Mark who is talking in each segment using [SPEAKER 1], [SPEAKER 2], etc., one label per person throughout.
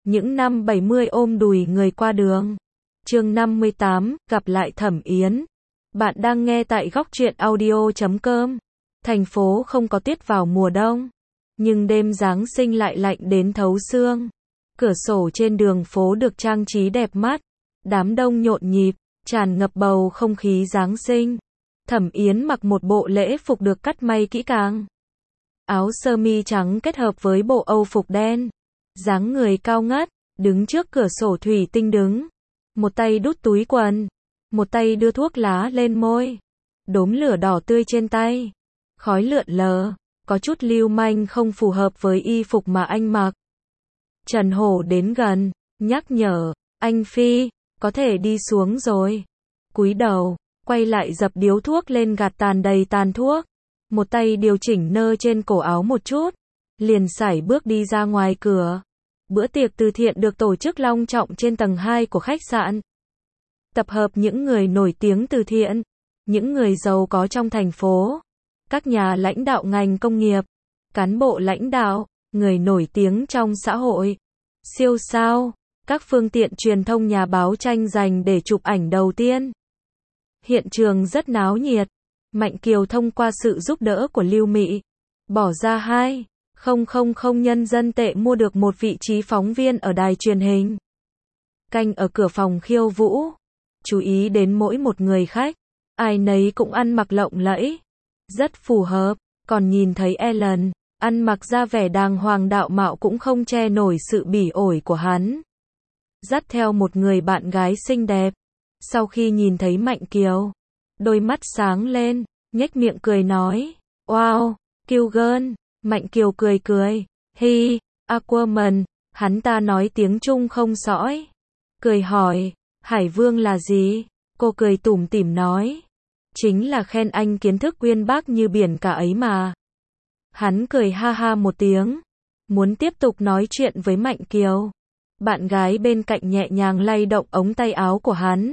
[SPEAKER 1] những năm 70 ôm đùi người qua đường. Chương 58, gặp lại Thẩm Yến. Bạn đang nghe tại góc truyện audio.com. Thành phố không có tuyết vào mùa đông, nhưng đêm Giáng sinh lại lạnh đến thấu xương. Cửa sổ trên đường phố được trang trí đẹp mắt, đám đông nhộn nhịp, tràn ngập bầu không khí Giáng sinh. Thẩm Yến mặc một bộ lễ phục được cắt may kỹ càng. Áo sơ mi trắng kết hợp với bộ âu phục đen. Dáng người cao ngất, đứng trước cửa sổ thủy tinh đứng. Một tay đút túi quần, một tay đưa thuốc lá lên môi. Đốm lửa đỏ tươi trên tay. Khói lượn lờ, có chút lưu manh không phù hợp với y phục mà anh mặc. Trần Hổ đến gần, nhắc nhở, anh Phi, có thể đi xuống rồi. Cúi đầu, quay lại dập điếu thuốc lên gạt tàn đầy tàn thuốc. Một tay điều chỉnh nơ trên cổ áo một chút, liền sải bước đi ra ngoài cửa. Bữa tiệc từ thiện được tổ chức long trọng trên tầng 2 của khách sạn. Tập hợp những người nổi tiếng từ thiện, những người giàu có trong thành phố, các nhà lãnh đạo ngành công nghiệp, cán bộ lãnh đạo, người nổi tiếng trong xã hội, siêu sao, các phương tiện truyền thông nhà báo tranh giành để chụp ảnh đầu tiên. Hiện trường rất náo nhiệt. Mạnh Kiều thông qua sự giúp đỡ của Lưu Mị, bỏ ra 2.000 nhân dân tệ mua được một vị trí phóng viên ở đài truyền hình. Canh ở cửa phòng khiêu vũ, chú ý đến mỗi một người khách, ai nấy cũng ăn mặc lộng lẫy, rất phù hợp, còn nhìn thấy Ellen, ăn mặc ra vẻ đàng hoàng đạo mạo cũng không che nổi sự bỉ ổi của hắn. Dắt theo một người bạn gái xinh đẹp, sau khi nhìn thấy Mạnh Kiều, đôi mắt sáng lên, nhếch miệng cười nói, wow, cute girl. Mạnh Kiều cười cười, hi, Aquaman, hắn ta nói tiếng Trung không sõi. Cười hỏi, Hải Vương là gì? Cô cười tủm tỉm nói, chính là khen anh kiến thức uyên bác như biển cả ấy mà. Hắn cười ha ha một tiếng, muốn tiếp tục nói chuyện với Mạnh Kiều. Bạn gái bên cạnh nhẹ nhàng lay động ống tay áo của hắn.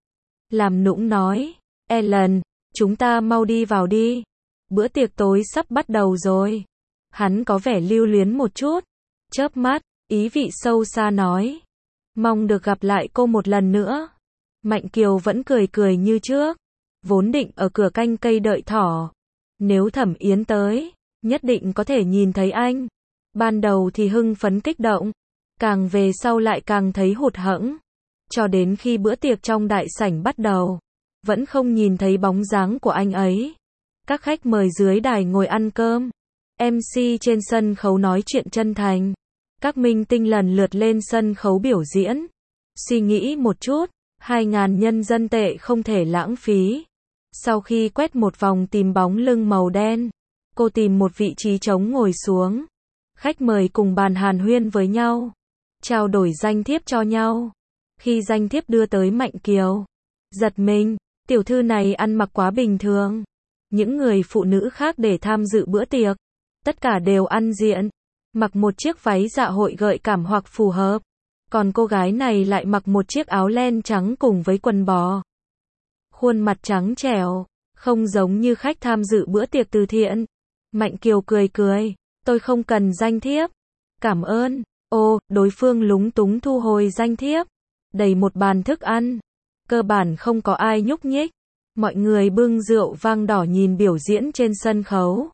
[SPEAKER 1] Làm nũng nói, Ellen, chúng ta mau đi vào đi. Bữa tiệc tối sắp bắt đầu rồi. Hắn có vẻ lưu luyến một chút, chớp mắt, ý vị sâu xa nói, mong được gặp lại cô một lần nữa. Mạnh Kiều vẫn cười cười như trước, vốn định ở cửa canh cây đợi thỏ. Nếu Thẩm Yến tới, nhất định có thể nhìn thấy anh. Ban đầu thì hưng phấn kích động, càng về sau lại càng thấy hụt hẫng. Cho đến khi bữa tiệc trong đại sảnh bắt đầu, vẫn không nhìn thấy bóng dáng của anh ấy. Các khách mời dưới đài ngồi ăn cơm. MC trên sân khấu nói chuyện chân thành. Các minh tinh lần lượt lên sân khấu biểu diễn. Suy nghĩ một chút, 2.000 nhân dân tệ không thể lãng phí. Sau khi quét một vòng tìm bóng lưng màu đen, cô tìm một vị trí trống ngồi xuống. Khách mời cùng bàn hàn huyên với nhau, trao đổi danh thiếp cho nhau. Khi danh thiếp đưa tới Mạnh Kiều, giật mình, tiểu thư này ăn mặc quá bình thường. Những người phụ nữ khác để tham dự bữa tiệc, tất cả đều ăn diện, mặc một chiếc váy dạ hội gợi cảm hoặc phù hợp. Còn cô gái này lại mặc một chiếc áo len trắng cùng với quần bò. Khuôn mặt trắng trẻo, không giống như khách tham dự bữa tiệc từ thiện. Mạnh Kiều cười cười, tôi không cần danh thiếp. Cảm ơn. Ô, đối phương lúng túng thu hồi danh thiếp. Đầy một bàn thức ăn. Cơ bản không có ai nhúc nhích. Mọi người bưng rượu vang đỏ nhìn biểu diễn trên sân khấu.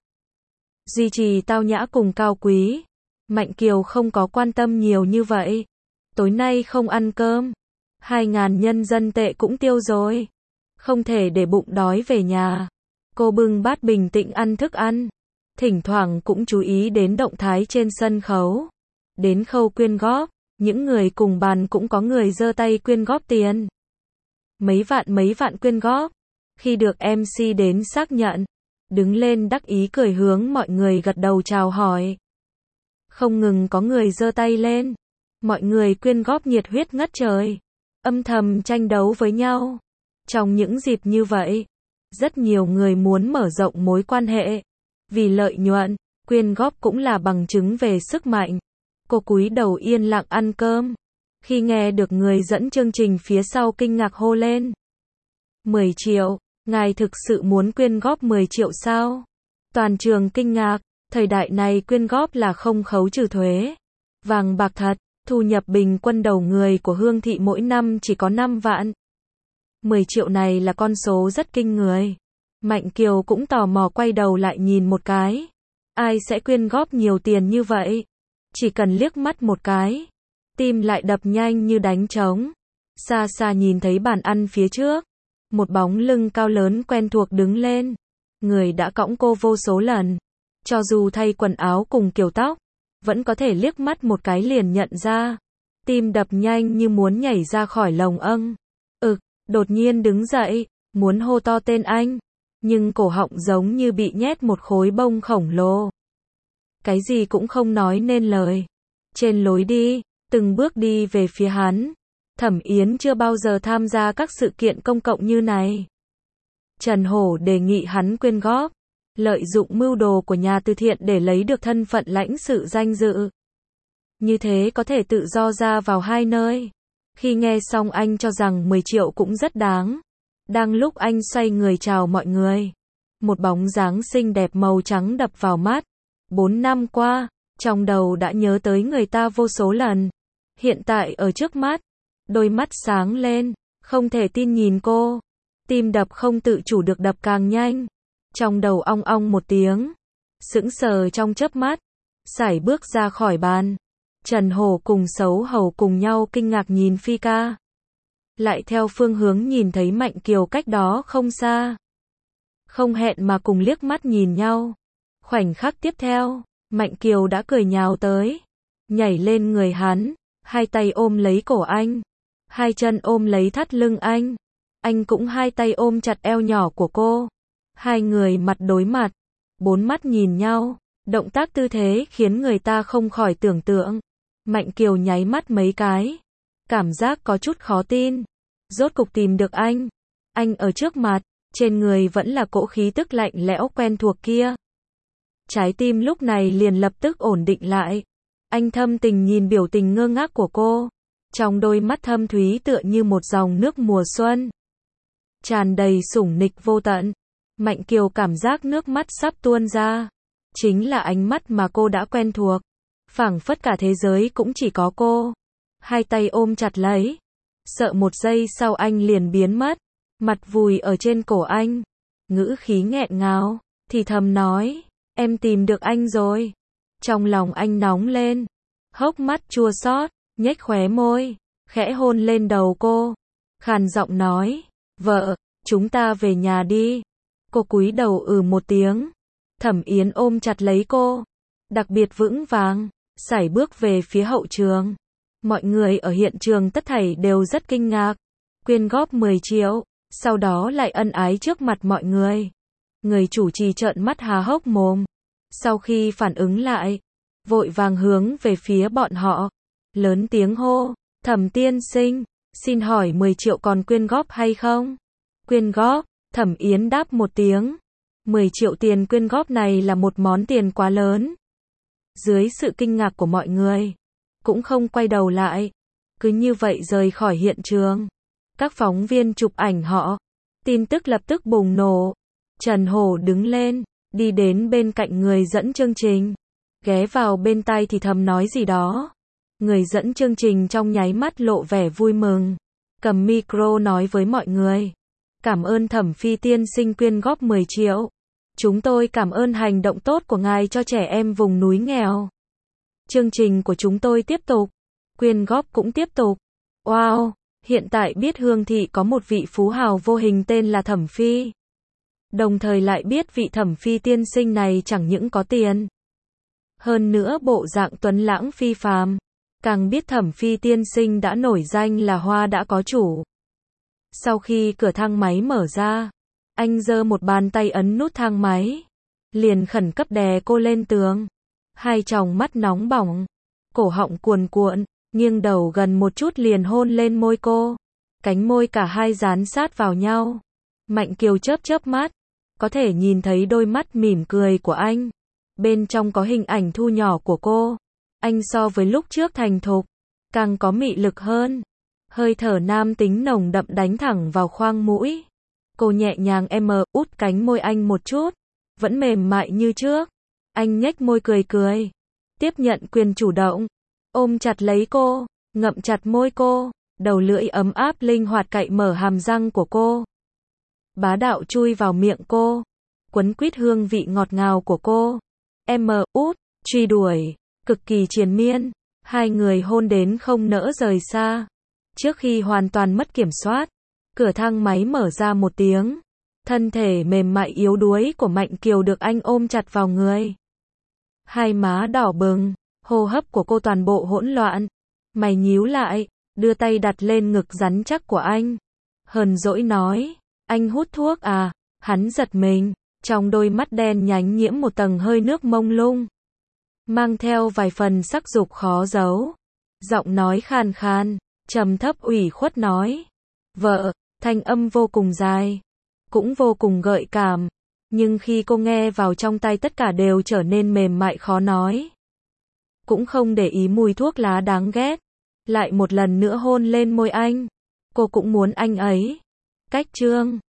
[SPEAKER 1] Duy trì tao nhã cùng cao quý. Mạnh Kiều không có quan tâm nhiều như vậy. Tối nay không ăn cơm. 2.000 nhân dân tệ cũng tiêu rồi. Không thể để bụng đói về nhà. Cô bưng bát bình tĩnh ăn thức ăn. Thỉnh thoảng cũng chú ý đến động thái trên sân khấu. Đến khâu quyên góp, những người cùng bàn cũng có người giơ tay quyên góp tiền. Mấy vạn quyên góp. Khi được MC đến xác nhận, đứng lên đắc ý cười hướng mọi người gật đầu chào hỏi. Không ngừng có người giơ tay lên. Mọi người quyên góp nhiệt huyết ngất trời, âm thầm tranh đấu với nhau. Trong những dịp như vậy, rất nhiều người muốn mở rộng mối quan hệ. Vì lợi nhuận, quyên góp cũng là bằng chứng về sức mạnh. Cô cúi đầu yên lặng ăn cơm. Khi nghe được người dẫn chương trình phía sau kinh ngạc hô lên. 10 triệu, ngài thực sự muốn quyên góp 10 triệu sao? Toàn trường kinh ngạc, thời đại này quyên góp là không khấu trừ thuế. Vàng bạc thật, Thu nhập bình quân đầu người của Hương Thị mỗi năm chỉ có 5 vạn. 10 triệu này là con số rất kinh người. Mạnh Kiều cũng tò mò quay đầu lại nhìn một cái. Ai sẽ quyên góp nhiều tiền như vậy? Chỉ cần liếc mắt một cái, tim lại đập nhanh như đánh trống. Xa xa nhìn thấy bàn ăn phía trước, một bóng lưng cao lớn quen thuộc đứng lên. Người đã cõng cô vô số lần. Cho dù thay quần áo cùng kiểu tóc, vẫn có thể liếc mắt một cái liền nhận ra. Tim đập nhanh như muốn nhảy ra khỏi lồng âng. Đột nhiên đứng dậy, muốn hô to tên anh. Nhưng cổ họng giống như bị nhét một khối bông khổng lồ. Cái gì cũng không nói nên lời. Trên lối đi, từng bước đi về phía hắn. Thẩm Yến chưa bao giờ tham gia các sự kiện công cộng như này. Trần Hổ đề nghị hắn quyên góp, lợi dụng mưu đồ của nhà từ thiện để lấy được thân phận lãnh sự danh dự. Như thế có thể tự do ra vào hai nơi. Khi nghe xong anh cho rằng 10 triệu cũng rất đáng. Đang lúc anh xoay người chào mọi người, một bóng dáng xinh đẹp màu trắng đập vào mắt. 4 năm qua, trong đầu đã nhớ tới người ta vô số lần. Hiện tại ở trước mắt, đôi mắt sáng lên, không thể tin nhìn cô. Tim đập không tự chủ được đập càng nhanh. Trong đầu ong ong một tiếng. Sững sờ trong chớp mắt. Sải bước ra khỏi bàn. Trần Hổ cùng Xấu Hầu cùng nhau kinh ngạc nhìn Phi ca. Lại theo phương hướng nhìn thấy Mạnh Kiều cách đó không xa. Không hẹn mà cùng liếc mắt nhìn nhau. Khoảnh khắc tiếp theo, Mạnh Kiều đã cười nhào tới. Nhảy lên người hắn, hai tay ôm lấy cổ anh. Hai chân ôm lấy thắt lưng anh. Anh cũng hai tay ôm chặt eo nhỏ của cô. Hai người mặt đối mặt, bốn mắt nhìn nhau. Động tác tư thế khiến người ta không khỏi tưởng tượng. Mạnh Kiều nháy mắt mấy cái. Cảm giác có chút khó tin. Rốt cục tìm được anh. Anh ở trước mặt, trên người vẫn là cỗ khí tức lạnh lẽo quen thuộc kia. Trái tim lúc này liền lập tức ổn định lại. Anh thâm tình nhìn biểu tình ngơ ngác của cô. Trong đôi mắt thâm thúy tựa như một dòng nước mùa xuân. Tràn đầy sủng nịch vô tận. Mạnh Kiều cảm giác nước mắt sắp tuôn ra. Chính là ánh mắt mà cô đã quen thuộc. Phảng phất cả thế giới cũng chỉ có cô. Hai tay ôm chặt lấy. Sợ một giây sau anh liền biến mất. Mặt vùi ở trên cổ anh. Ngữ khí nghẹn ngào, thì thầm nói. Em tìm được anh rồi. Trong lòng anh nóng lên. Hốc mắt chua xót, nhếch khóe môi. Khẽ hôn lên đầu cô. Khàn giọng nói. Vợ, chúng ta về nhà đi. Cô cúi đầu một tiếng. Thẩm Yến ôm chặt lấy cô. Đặc biệt vững vàng. Sải bước về phía hậu trường. Mọi người ở hiện trường tất thảy đều rất kinh ngạc. Quyên góp 10 triệu. Sau đó lại ân ái trước mặt mọi người. Người chủ trì trợn mắt há hốc mồm. Sau khi phản ứng lại, vội vàng hướng về phía bọn họ. Lớn tiếng hô. Thẩm tiên sinh, xin hỏi 10 triệu còn quyên góp hay không? Quyên góp. Thẩm Yến đáp một tiếng. 10 triệu tiền quyên góp này là một món tiền quá lớn. Dưới sự kinh ngạc của mọi người, cũng không quay đầu lại. Cứ như vậy rời khỏi hiện trường. Các phóng viên chụp ảnh họ. Tin tức lập tức bùng nổ. Trần Hổ đứng lên, đi đến bên cạnh người dẫn chương trình. Ghé vào bên tai thì thầm nói gì đó. Người dẫn chương trình trong nháy mắt lộ vẻ vui mừng. Cầm micro nói với mọi người. Cảm ơn Thẩm Phi tiên sinh quyên góp 10 triệu. Chúng tôi cảm ơn hành động tốt của ngài cho trẻ em vùng núi nghèo. Chương trình của chúng tôi tiếp tục. Quyên góp cũng tiếp tục. Wow, hiện tại biết Hương Thị có một vị phú hào vô hình tên là Thẩm Phi. Đồng thời lại biết vị Thẩm Phi tiên sinh này chẳng những có tiền. Hơn nữa bộ dạng tuấn lãng phi phàm. Càng biết Thẩm Phi tiên sinh đã nổi danh là hoa đã có chủ. Sau khi cửa thang máy mở ra, anh giơ một bàn tay ấn nút thang máy. Liền khẩn cấp đè cô lên tường. Hai tròng mắt nóng bỏng. Cổ họng cuồn cuộn. Nghiêng đầu gần một chút liền hôn lên môi cô. Cánh môi cả hai dán sát vào nhau. Mạnh Kiều chớp chớp mắt. Có thể nhìn thấy đôi mắt mỉm cười của anh. Bên trong có hình ảnh thu nhỏ của cô. Anh so với lúc trước thành thục. Càng có mị lực hơn. Hơi thở nam tính nồng đậm đánh thẳng vào khoang mũi. Cô nhẹ nhàng út cánh môi anh một chút. Vẫn mềm mại như trước. Anh nhếch môi cười cười. Tiếp nhận quyền chủ động. ôm chặt lấy cô, ngậm chặt môi cô, đầu lưỡi ấm áp linh hoạt cạy mở hàm răng của cô. Bá đạo chui vào miệng cô, quấn quýt hương vị ngọt ngào của cô. Út, truy đuổi, cực kỳ triền miên, hai người hôn đến không nỡ rời xa. Trước khi hoàn toàn mất kiểm soát, cửa thang máy mở ra một tiếng. Thân thể mềm mại yếu đuối của Mạnh Kiều được anh ôm chặt vào người. Hai má đỏ bừng, hô hấp của cô toàn bộ hỗn loạn. Mày nhíu lại, đưa tay đặt lên ngực rắn chắc của anh. Hờn dỗi nói, anh hút thuốc à? Hắn giật mình, trong đôi mắt đen nhánh nhiễm một tầng hơi nước mông lung, mang theo vài phần sắc dục khó giấu. Giọng nói khàn khàn, trầm thấp ủy khuất nói, vợ, thanh âm vô cùng dài, cũng vô cùng gợi cảm, nhưng khi cô nghe vào trong tai tất cả đều trở nên mềm mại khó nói. Cũng không để ý mùi thuốc lá đáng ghét, lại một lần nữa hôn lên môi anh. Cô cũng muốn anh ấy. Cách chương